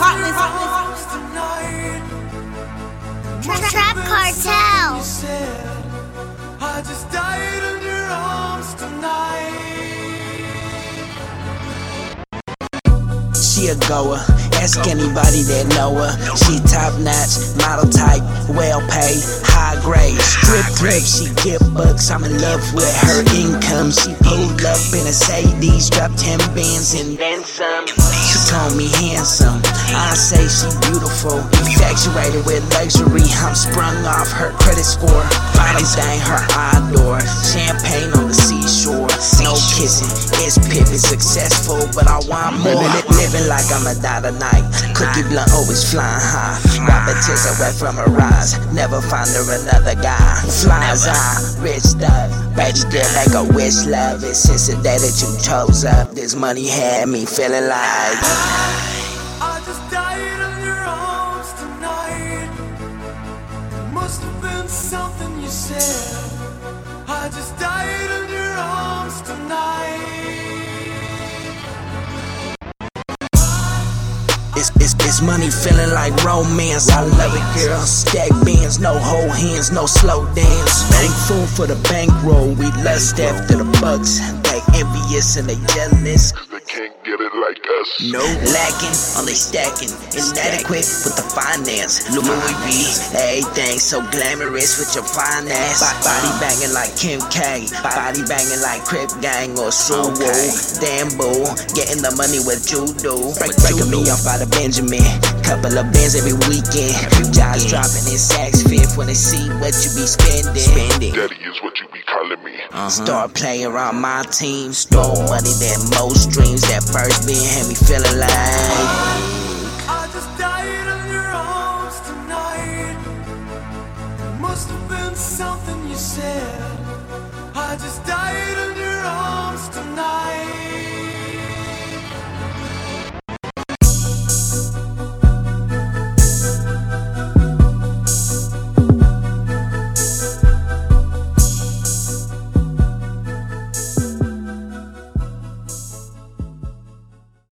Trap Cartel. I just died in your arms tonight. She a goer, ask anybody that know her. She top notch, model type, well paid, high grade. Drip, she get bucks, I'm in love with her income. She pulled up in a Mercedes, dropped 10 bands and then some. She called me handsome, I say she beautiful. Infatuated with luxury, I'm sprung off her credit score. Bottom thing, her adore. Champagne on the seashore, no kissing, it's pimpin'. Successful, but I want more. Living like I'm a die tonight. Cookie blunt always flying high. Wipe a tears away from her eyes. Never find her another guy. Flies high, rich stuff. Baby girl, make a wish love. It's since the day that you chose up. This money had me feeling like I just died in your arms tonight. It must have been something you said. I just died in your arms tonight. It's money feeling like romance. I love it, girl. Stack bands, no whole hands, no slow dance. Thankful for the bankroll. We lust after the bucks. They envious and they jealous. They can't get it like us. No lacking, only stacking. Inadequate with the finance. Louis V, everything so glamorous with your finance. Body banging like Kim K. Body banging like Crip Gang or Suwo. Damn boo, getting the money with judo. Breaking me off by the Benjamin. Couple of bands every weekend. Josh dropping in sacks fifth when they see what you be spending. Daddy is what you be calling me. Star player on my team. Stole money, then most dreams. That first being had me feeling like I just died in your arms tonight. It must have been something you said. I just died in your arms tonight.